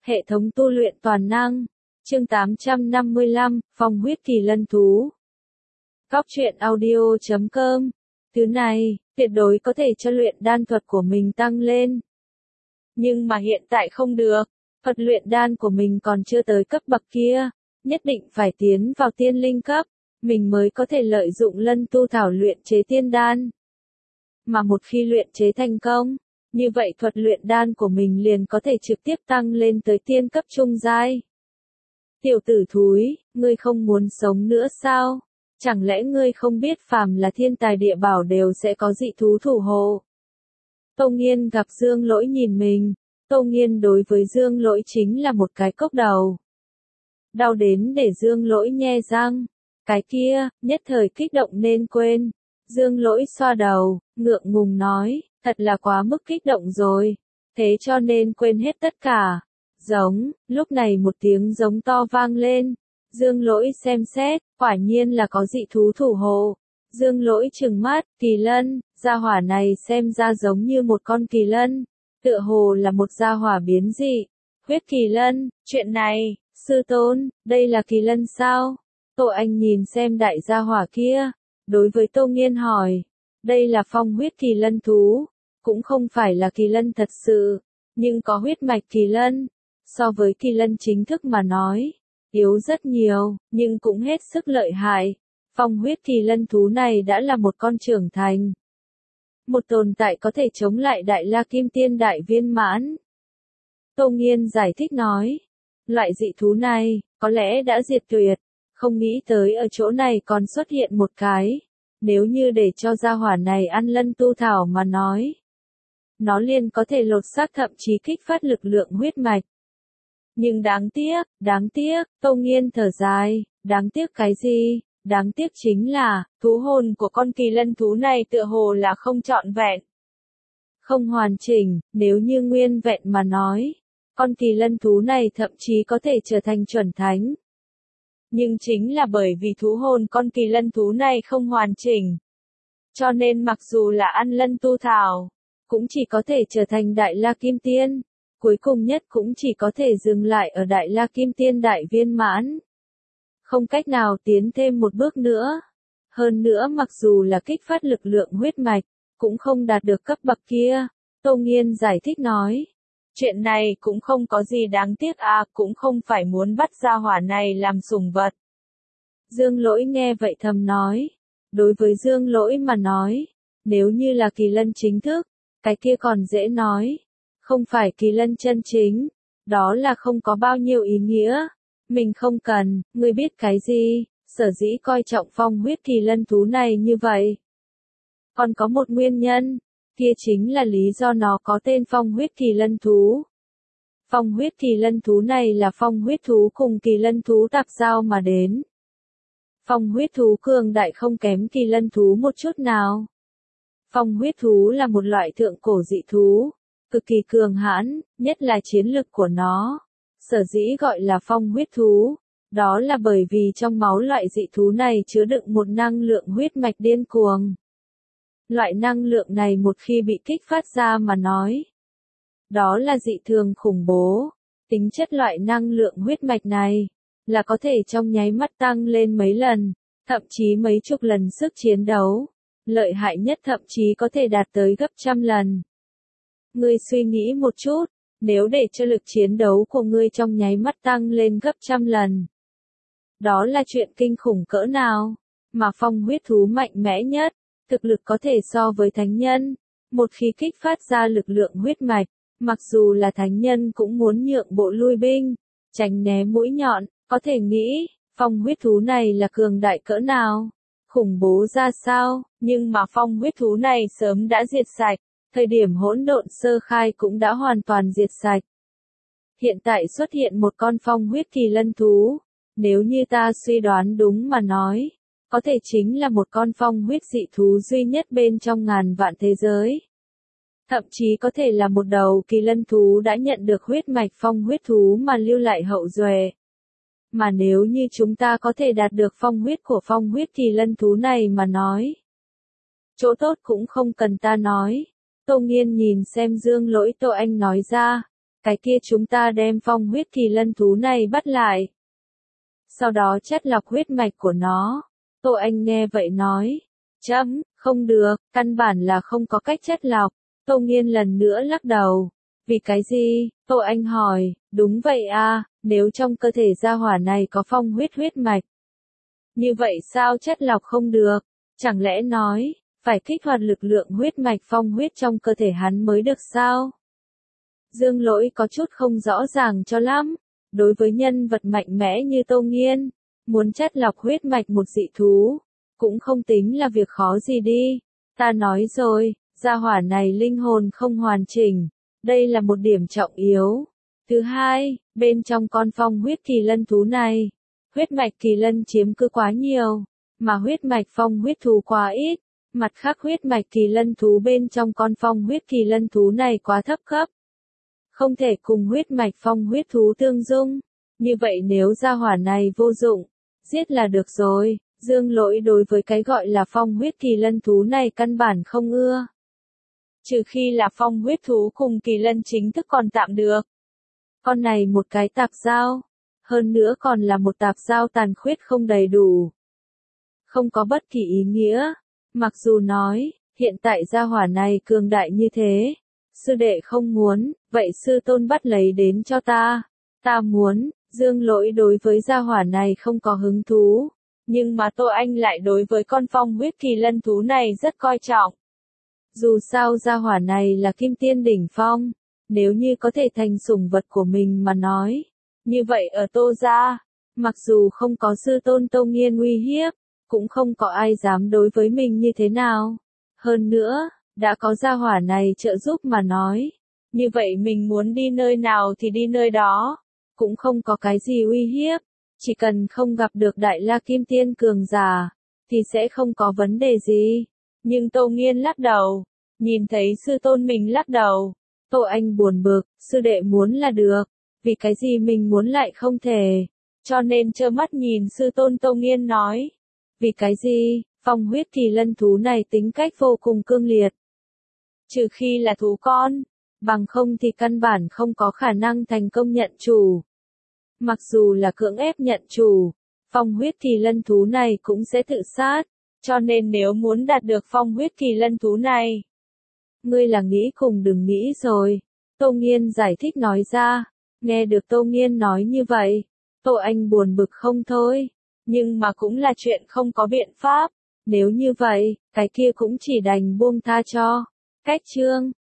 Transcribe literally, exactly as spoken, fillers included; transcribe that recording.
Hệ thống tu luyện toàn năng. Chương tám trăm năm mươi lăm, Phong huyết kỳ lân thú. Cóc truyện audio chấm com. Thứ này, tuyệt đối có thể cho luyện đan thuật của mình tăng lên. Nhưng mà hiện tại không được, thuật luyện đan của mình còn chưa tới cấp bậc kia, nhất định phải tiến vào tiên linh cấp, mình mới có thể lợi dụng lân tu thảo luyện chế tiên đan. Mà một khi luyện chế thành công, như vậy thuật luyện đan của mình liền có thể trực tiếp tăng lên tới tiên cấp trung giai. Tiểu tử thúi, ngươi không muốn sống nữa sao? Chẳng lẽ ngươi không biết phàm là thiên tài địa bảo đều sẽ có dị thú thủ hộ? Tô Nghiên gặp Dương Lỗi nhìn mình, Tô Nghiên đối với Dương Lỗi chính là một cái cốc đầu. Đau đến để Dương Lỗi nhe răng, cái kia, nhất thời kích động nên quên. Dương Lỗi xoa đầu, ngượng ngùng nói, thật là quá mức kích động rồi, thế cho nên quên hết tất cả. Giống, lúc này một tiếng giống to vang lên, Dương Lỗi xem xét, quả nhiên là có dị thú thủ hộ. Dương Lỗi trừng mắt, kỳ lân, gia hỏa này xem ra giống như một con kỳ lân, tựa hồ là một gia hỏa biến dị. Huyết kỳ lân, chuyện này, sư tôn, đây là kỳ lân sao? Tô Anh nhìn xem đại gia hỏa kia, đối với Tô Nghiên hỏi, đây là phong huyết kỳ lân thú, cũng không phải là kỳ lân thật sự, nhưng có huyết mạch kỳ lân, so với kỳ lân chính thức mà nói, yếu rất nhiều, nhưng cũng hết sức lợi hại. Phong huyết kỳ lân thú này đã là một con trưởng thành, một tồn tại có thể chống lại đại la kim tiên đại viên mãn. Tô Nghiên giải thích nói, loại dị thú này, có lẽ đã diệt tuyệt, không nghĩ tới ở chỗ này còn xuất hiện một cái, nếu như để cho gia hỏa này ăn lân tu thảo mà nói, nó liền có thể lột xác thậm chí kích phát lực lượng huyết mạch. Nhưng đáng tiếc, đáng tiếc, Tô Nghiên thở dài, đáng tiếc cái gì? Đáng tiếc chính là, thú hồn của con kỳ lân thú này tựa hồ là không trọn vẹn. Không hoàn chỉnh, nếu như nguyên vẹn mà nói, con kỳ lân thú này thậm chí có thể trở thành chuẩn thánh. Nhưng chính là bởi vì thú hồn con kỳ lân thú này không hoàn chỉnh. Cho nên mặc dù là ăn lân tu thảo, cũng chỉ có thể trở thành đại la kim tiên, cuối cùng nhất cũng chỉ có thể dừng lại ở đại la kim tiên đại viên mãn. Không cách nào tiến thêm một bước nữa. Hơn nữa mặc dù là kích phát lực lượng huyết mạch, cũng không đạt được cấp bậc kia. Tô Nghiên giải thích nói. Chuyện này cũng không có gì đáng tiếc à, cũng không phải muốn bắt gia hỏa này làm sủng vật. Dương Lỗi nghe vậy thầm nói. Đối với Dương Lỗi mà nói, nếu như là kỳ lân chính thức, cái kia còn dễ nói. Không phải kỳ lân chân chính, đó là không có bao nhiêu ý nghĩa. Mình không cần, ngươi biết cái gì, sở dĩ coi trọng phong huyết kỳ lân thú này như vậy. Còn có một nguyên nhân, kia chính là lý do nó có tên phong huyết kỳ lân thú. Phong huyết kỳ lân thú này là phong huyết thú cùng kỳ lân thú tạp giao mà đến. Phong huyết thú cường đại không kém kỳ lân thú một chút nào. Phong huyết thú là một loại thượng cổ dị thú, cực kỳ cường hãn, nhất là chiến lực của nó. Sở dĩ gọi là phong huyết thú, đó là bởi vì trong máu loại dị thú này chứa đựng một năng lượng huyết mạch điên cuồng. Loại năng lượng này một khi bị kích phát ra mà nói, đó là dị thường khủng bố. Tính chất loại năng lượng huyết mạch này, là có thể trong nháy mắt tăng lên mấy lần, thậm chí mấy chục lần sức chiến đấu. Lợi hại nhất thậm chí có thể đạt tới gấp trăm lần. Ngươi suy nghĩ một chút. Nếu để cho lực chiến đấu của ngươi trong nháy mắt tăng lên gấp trăm lần. Đó là chuyện kinh khủng cỡ nào, mà phong huyết thú mạnh mẽ nhất, thực lực có thể so với thánh nhân. Một khi kích phát ra lực lượng huyết mạch, mặc dù là thánh nhân cũng muốn nhượng bộ lui binh, tránh né mũi nhọn, có thể nghĩ, phong huyết thú này là cường đại cỡ nào, khủng bố ra sao, nhưng mà phong huyết thú này sớm đã diệt sạch. Thời điểm hỗn độn sơ khai cũng đã hoàn toàn diệt sạch. Hiện tại xuất hiện một con phong huyết kỳ lân thú, nếu như ta suy đoán đúng mà nói, có thể chính là một con phong huyết dị thú duy nhất bên trong ngàn vạn thế giới. Thậm chí có thể là một đầu kỳ lân thú đã nhận được huyết mạch phong huyết thú mà lưu lại hậu duệ. Mà nếu như chúng ta có thể đạt được phong huyết của phong huyết kỳ lân thú này mà nói, chỗ tốt cũng không cần ta nói. Tô Nghiên nhìn xem Dương Lỗi Tô Anh nói ra, cái kia chúng ta đem phong huyết kỳ lân thú này bắt lại. Sau đó chất lọc huyết mạch của nó. Tô Anh nghe vậy nói, chấm, không được, căn bản là không có cách chất lọc. Tô Nghiên lần nữa lắc đầu. Vì cái gì? Tô Anh hỏi, đúng vậy à, nếu trong cơ thể gia hỏa này có phong huyết huyết mạch. Như vậy sao chất lọc không được? Chẳng lẽ nói, phải kích hoạt lực lượng huyết mạch phong huyết trong cơ thể hắn mới được sao? Dương Lỗi có chút không rõ ràng cho lắm. Đối với nhân vật mạnh mẽ như Tô Nghiên, muốn chất lọc huyết mạch một dị thú, cũng không tính là việc khó gì đi. Ta nói rồi, gia hỏa này linh hồn không hoàn chỉnh, đây là một điểm trọng yếu. Thứ hai, bên trong con phong huyết kỳ lân thú này, huyết mạch kỳ lân chiếm cứ quá nhiều, mà huyết mạch phong huyết thú quá ít. Mặt khác huyết mạch kỳ lân thú bên trong con phong huyết kỳ lân thú này quá thấp cấp. Không thể cùng huyết mạch phong huyết thú tương dung. Như vậy nếu gia hỏa này vô dụng, giết là được rồi. Dương Lỗi đối với cái gọi là phong huyết kỳ lân thú này căn bản không ưa. Trừ khi là phong huyết thú cùng kỳ lân chính thức còn tạm được. Con này một cái tạp giao, hơn nữa còn là một tạp giao tàn khuyết không đầy đủ. Không có bất kỳ ý nghĩa. Mặc dù nói, hiện tại gia hỏa này cường đại như thế. Sư đệ không muốn, vậy sư tôn bắt lấy đến cho ta. Ta muốn. Dương Lỗi đối với gia hỏa này không có hứng thú. Nhưng mà Tô Anh lại đối với con phong huyết kỳ lân thú này rất coi trọng. Dù sao gia hỏa này là kim tiên đỉnh phong. Nếu như có thể thành sủng vật của mình mà nói. Như vậy ở Tô gia, mặc dù không có sư tôn Tô Nghiên uy hiếp, cũng không có ai dám đối với mình như thế nào. Hơn nữa, đã có gia hỏa này trợ giúp mà nói. Như vậy mình muốn đi nơi nào thì đi nơi đó. Cũng không có cái gì uy hiếp. Chỉ cần không gặp được đại la kim tiên cường giả, thì sẽ không có vấn đề gì. Nhưng Tô Nghiên lắc đầu. Nhìn thấy sư tôn mình lắc đầu. Tô Anh buồn bực, sư đệ muốn là được. Vì cái gì mình muốn lại không thể. Cho nên trơ mắt nhìn sư tôn Tô Nghiên nói. Vì cái gì, phong huyết kỳ lân thú này tính cách vô cùng cương liệt. Trừ khi là thú con, bằng không thì căn bản không có khả năng thành công nhận chủ. Mặc dù là cưỡng ép nhận chủ, phong huyết kỳ lân thú này cũng sẽ tự sát. Cho nên nếu muốn đạt được phong huyết kỳ lân thú này, ngươi là nghĩ cùng đừng nghĩ rồi. Tô Nghiên giải thích nói ra. Nghe được Tô Nghiên nói như vậy, Tô Anh buồn bực không thôi. Nhưng mà cũng là chuyện không có biện pháp. Nếu như vậy, cái kia cũng chỉ đành buông tha cho. Cách chương